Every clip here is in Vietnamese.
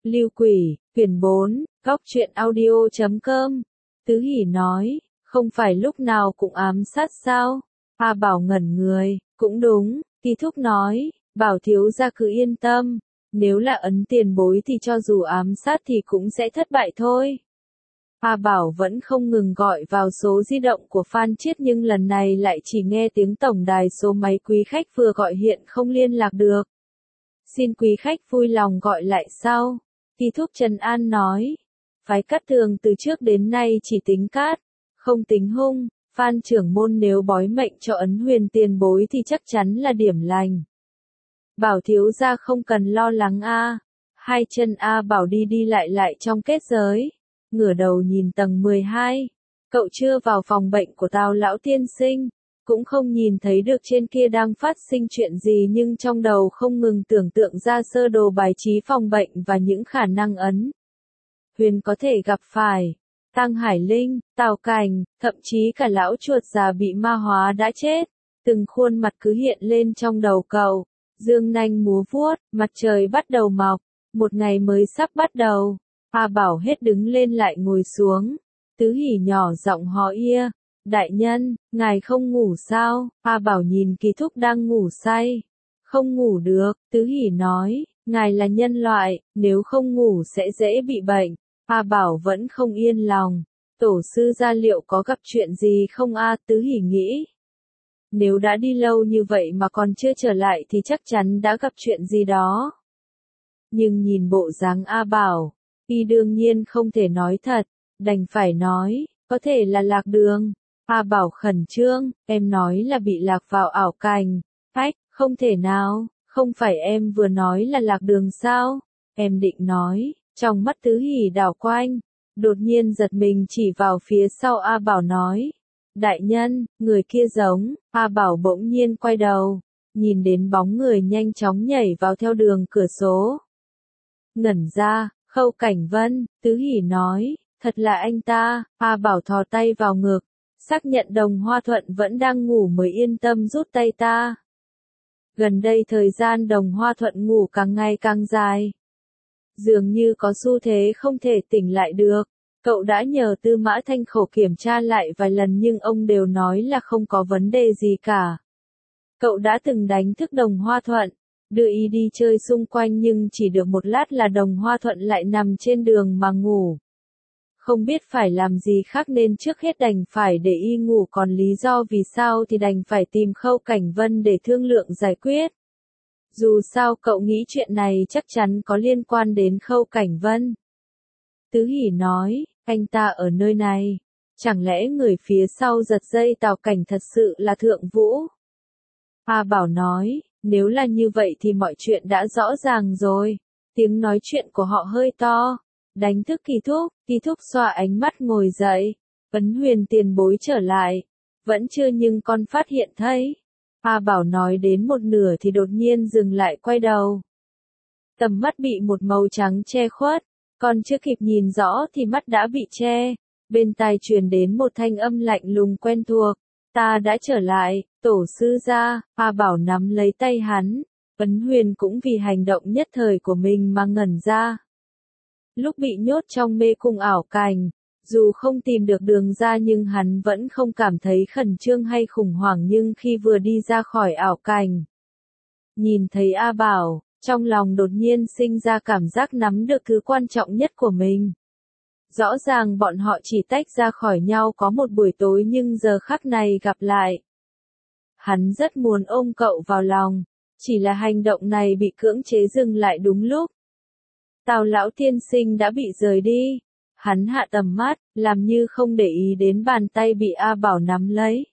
Lưu Quỷ, quyển 4, góc truyện audio.com. Tứ Hỷ nói, không phải lúc nào cũng ám sát sao? A Bảo ngẩn người, cũng đúng, Ti Thúc nói, Bảo thiếu gia cứ yên tâm, nếu là ấn tiền bối thì cho dù ám sát thì cũng sẽ thất bại thôi. A Bảo vẫn không ngừng gọi vào số di động của Phan Chiết nhưng lần này lại chỉ nghe tiếng tổng đài số máy quý khách vừa gọi hiện không liên lạc được. Xin quý khách vui lòng gọi lại sau. Ti Thúc trấn an nói. Phái Cát Tường từ trước đến nay chỉ tính cát, không tính hung. Phan trưởng môn nếu bói mệnh cho Ấn Huyền tiền bối thì chắc chắn là điểm lành. Bảo thiếu gia không cần lo lắng a. Hai chân A Bảo đi đi lại trong kết giới. Ngửa đầu nhìn tầng 12. Cậu chưa vào phòng bệnh của Tào lão tiên sinh, cũng không nhìn thấy được trên kia đang phát sinh chuyện gì nhưng trong đầu không ngừng tưởng tượng ra sơ đồ bài trí phòng bệnh và những khả năng Ấn Huyền có thể gặp phải. Tăng Hải Linh, Tào Cảnh, thậm chí cả lão chuột già bị ma hóa đã chết. Từng khuôn mặt cứ hiện lên trong đầu cậu. Dương nanh múa vuốt, mặt trời bắt đầu mọc. Một ngày mới sắp bắt đầu. A Bảo hết đứng lên lại ngồi xuống. Tứ Hỷ nhỏ giọng hỏi ia. Đại nhân, ngài không ngủ sao? A Bảo nhìn Kỳ Thúc đang ngủ say. Không ngủ được, Tứ Hỷ nói. Ngài là nhân loại, nếu không ngủ sẽ dễ bị bệnh. A Bảo vẫn không yên lòng. Tổ sư gia liệu có gặp chuyện gì không a? Tứ Hỷ nghĩ. Nếu đã đi lâu như vậy mà còn chưa trở lại thì chắc chắn đã gặp chuyện gì đó. Nhưng nhìn bộ dáng A Bảo, y đương nhiên không thể nói thật, đành phải nói, có thể là lạc đường. A Bảo khẩn trương, em nói là bị lạc vào ảo cảnh. Ách, không thể nào, không phải em vừa nói là lạc đường sao? Em định nói, trong mắt Tứ Hỷ đảo quanh, đột nhiên giật mình chỉ vào phía sau A Bảo nói. Đại nhân, người kia giống. A Bảo bỗng nhiên quay đầu, nhìn đến bóng người nhanh chóng nhảy vào theo đường cửa sổ. Ngẩn ra, Khâu Cảnh Vân, Tứ Hỷ nói, thật là anh ta. A Bảo thò tay vào ngực, xác nhận Đồng Hoa Thuận vẫn đang ngủ mới yên tâm rút tay ta. Gần đây thời gian Đồng Hoa Thuận ngủ càng ngày càng dài. Dường như có xu thế không thể tỉnh lại được. Cậu đã nhờ Tư Mã Thanh Khẩu kiểm tra lại vài lần nhưng ông đều nói là không có vấn đề gì cả. Cậu đã từng đánh thức Đồng Hoa Thuận, đưa y đi chơi xung quanh nhưng chỉ được một lát là Đồng Hoa Thuận lại nằm trên đường mà ngủ. Không biết phải làm gì khác nên trước hết đành phải để y ngủ, còn lý do vì sao thì đành phải tìm Khâu Cảnh Vân để thương lượng giải quyết. Dù sao cậu nghĩ chuyện này chắc chắn có liên quan đến Khâu Cảnh Vân. Tứ Hỷ nói, anh ta ở nơi này. Chẳng lẽ người phía sau giật dây Tào Cảnh thật sự là Thượng Vũ? A Bảo nói, nếu là như vậy thì mọi chuyện đã rõ ràng rồi. Tiếng nói chuyện của họ hơi to. Đánh thức Kỳ Thúc xoa ánh mắt ngồi dậy. Ấn Huyền tiền bối trở lại. Vẫn chưa nhưng con phát hiện thấy. A Bảo nói đến một nửa thì đột nhiên dừng lại quay đầu. Tầm mắt bị một màu trắng che khuất. Còn chưa kịp nhìn rõ thì mắt đã bị che. Bên tai truyền đến một thanh âm lạnh lùng quen thuộc. Ta đã trở lại, tổ sư gia. A Bảo nắm lấy tay hắn. Ấn Huyền cũng vì hành động nhất thời của mình mà ngẩn ra. Lúc bị nhốt trong mê cung ảo cảnh, dù không tìm được đường ra nhưng hắn vẫn không cảm thấy khẩn trương hay khủng hoảng, nhưng khi vừa đi ra khỏi ảo cảnh, nhìn thấy A Bảo, trong lòng đột nhiên sinh ra cảm giác nắm được thứ quan trọng nhất của mình. Rõ ràng bọn họ chỉ tách ra khỏi nhau có một buổi tối nhưng giờ khắc này gặp lại. Hắn rất muốn ôm cậu vào lòng, chỉ là hành động này bị cưỡng chế dừng lại đúng lúc. Tào lão tiên sinh đã bị rời đi. Hắn hạ tầm mắt, làm như không để ý đến bàn tay bị A Bảo nắm lấy.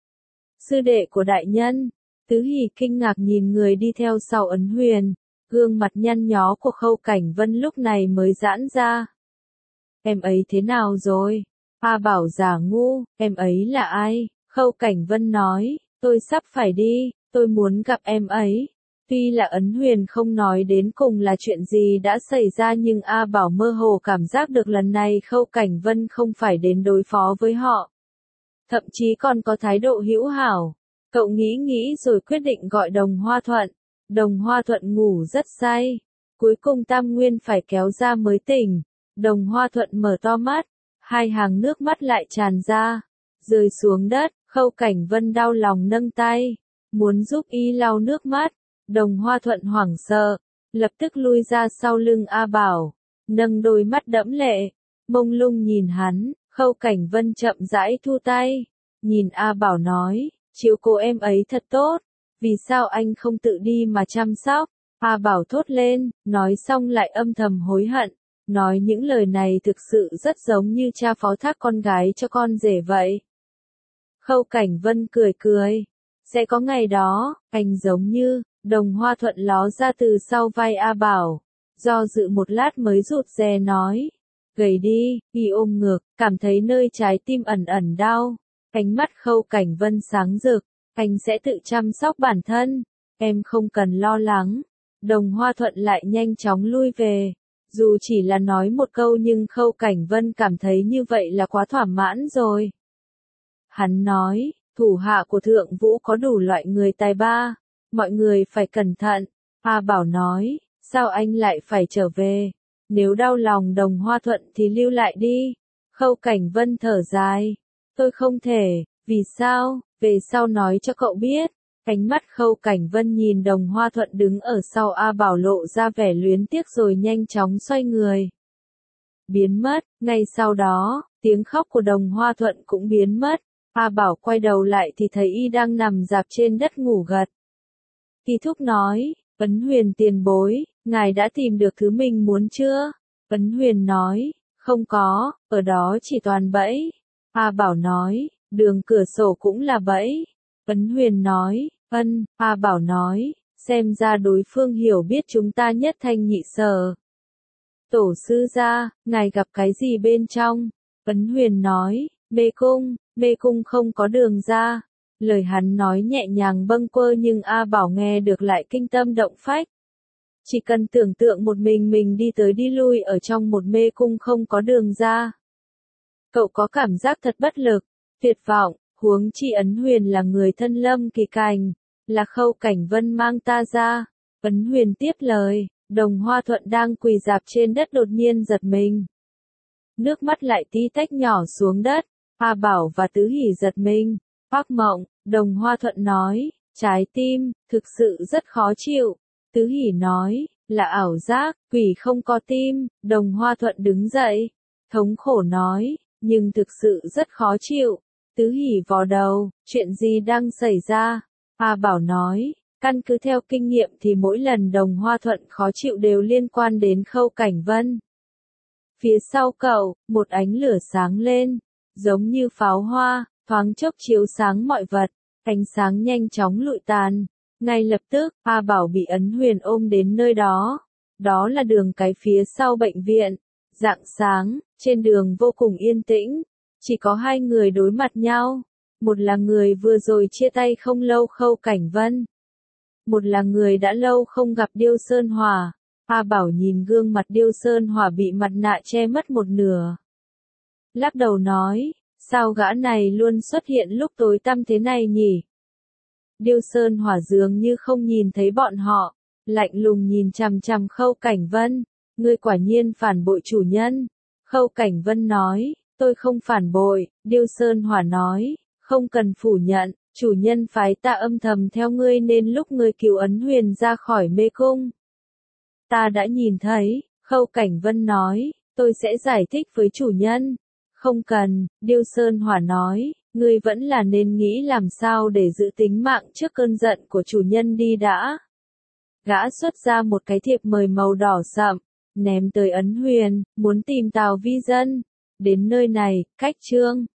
Sư đệ của đại nhân. Tứ Hỷ kinh ngạc nhìn người đi theo sau Ấn Huyền. Gương mặt nhăn nhó của Khâu Cảnh Vân lúc này mới giãn ra. Em ấy thế nào rồi? A Bảo giả ngu, em ấy là ai? Khâu Cảnh Vân nói, tôi sắp phải đi, tôi muốn gặp em ấy. Tuy là Ấn Huyền không nói đến cùng là chuyện gì đã xảy ra nhưng A Bảo mơ hồ cảm giác được lần này Khâu Cảnh Vân không phải đến đối phó với họ. Thậm chí còn có thái độ hữu hảo. Cậu nghĩ rồi quyết định gọi Đồng Hoa Thuận. Đồng Hoa Thuận ngủ rất say. Cuối cùng Tam Nguyên phải kéo ra mới tỉnh. Đồng Hoa Thuận mở to mắt, hai hàng nước mắt lại tràn ra, rơi xuống đất. Khâu Cảnh Vân đau lòng nâng tay, muốn giúp y lau nước mắt. Đồng Hoa Thuận hoảng sợ, lập tức lui ra sau lưng A Bảo, nâng đôi mắt đẫm lệ, mông lung nhìn hắn. Khâu Cảnh Vân chậm rãi thu tay, nhìn A Bảo nói, chiếu cố em ấy thật tốt, vì sao anh không tự đi mà chăm sóc? A Bảo thốt lên, nói xong lại âm thầm hối hận, nói những lời này thực sự rất giống như cha phó thác con gái cho con rể vậy. Khâu Cảnh Vân cười cười, sẽ có ngày đó, anh giống như. Đồng Hoa Thuận ló ra từ sau vai A Bảo, do dự một lát mới rụt rè nói, gầy đi. Y ôm ngực, cảm thấy nơi trái tim ẩn ẩn đau. Ánh mắt Khâu Cảnh Vân sáng rực, anh sẽ tự chăm sóc bản thân, em không cần lo lắng. Đồng Hoa Thuận lại nhanh chóng lui về, dù chỉ là nói một câu nhưng Khâu Cảnh Vân cảm thấy như vậy là quá thỏa mãn rồi. Hắn nói, thủ hạ của Thượng Vũ có đủ loại người tài ba, mọi người phải cẩn thận. A Bảo nói, sao anh lại phải trở về? Nếu đau lòng Đồng Hoa Thuận thì lưu lại đi. Khâu Cảnh Vân thở dài, tôi không thể. Vì sao? Về sau nói cho cậu biết. Ánh mắt Khâu Cảnh Vân nhìn Đồng Hoa Thuận đứng ở sau A Bảo lộ ra vẻ luyến tiếc rồi nhanh chóng xoay người. Biến mất. Ngay sau đó, tiếng khóc của Đồng Hoa Thuận cũng biến mất. A Bảo quay đầu lại thì thấy y đang nằm rạp trên đất ngủ gật. Kỳ Thúc nói, Ấn Huyền tiền bối, ngài đã tìm được thứ mình muốn chưa? Ấn Huyền nói, không có, ở đó chỉ toàn bẫy. A Bảo nói, đường cửa sổ cũng là bẫy. Ấn Huyền nói, A Bảo nói, xem ra đối phương hiểu biết chúng ta nhất thanh nhị sở. Tổ sư gia, ngài gặp cái gì bên trong? Ấn Huyền nói, mê cung không có đường ra. Lời hắn nói nhẹ nhàng bâng quơ nhưng A Bảo nghe được lại kinh tâm động phách. Chỉ cần tưởng tượng một mình đi tới đi lui ở trong một mê cung không có đường ra. Cậu có cảm giác thật bất lực, tuyệt vọng, huống chi Ấn Huyền là người thân Lâm Kỳ Cảnh, là Khâu Cảnh Vân mang ta ra. Ấn Huyền tiếp lời, Đồng Hoa Thuận đang quỳ rạp trên đất đột nhiên giật mình. Nước mắt lại tí tách nhỏ xuống đất, A Bảo và Tứ Hỷ giật mình. Hoắc Mộng, Đồng Hoa Thuận nói, trái tim, thực sự rất khó chịu. Tứ Hỷ nói, là ảo giác, quỷ không có tim. Đồng Hoa Thuận đứng dậy, thống khổ nói, nhưng thực sự rất khó chịu. Tứ Hỷ vò đầu, chuyện gì đang xảy ra? A Bảo nói, căn cứ theo kinh nghiệm thì mỗi lần Đồng Hoa Thuận khó chịu đều liên quan đến Khâu Cảnh Vân. Phía sau cậu, một ánh lửa sáng lên, giống như pháo hoa, thoáng chốc chiếu sáng mọi vật, ánh sáng nhanh chóng lụi tàn. Ngay lập tức, A Bảo bị Ấn Huyền ôm đến nơi đó. Đó là đường cái phía sau bệnh viện. Rạng sáng, trên đường vô cùng yên tĩnh. Chỉ có hai người đối mặt nhau. Một là người vừa rồi chia tay không lâu Khâu Cảnh Vân. Một là người đã lâu không gặp Điêu Sơn Hòa. A Bảo nhìn gương mặt Điêu Sơn Hòa bị mặt nạ che mất một nửa. Lắc đầu nói, sao gã này luôn xuất hiện lúc tối tăm thế này nhỉ? Điêu Sơn Hòa dường như không nhìn thấy bọn họ, lạnh lùng nhìn chằm chằm Khâu Cảnh Vân, ngươi quả nhiên phản bội chủ nhân. Khâu Cảnh Vân nói, tôi không phản bội. Điêu Sơn Hòa nói, không cần phủ nhận, chủ nhân phái ta âm thầm theo ngươi nên lúc ngươi cứu Ấn Huyền ra khỏi mê cung. Ta đã nhìn thấy. Khâu Cảnh Vân nói, tôi sẽ giải thích với chủ nhân. Không cần. Điêu Sơn Hòa nói, ngươi vẫn là nên nghĩ làm sao để giữ tính mạng trước cơn giận của chủ nhân đi đã. Gã xuất ra một cái thiệp mời màu đỏ sậm, ném tới Ấn Huyền, muốn tìm Tào Vi Dân. Đến nơi này, cách chương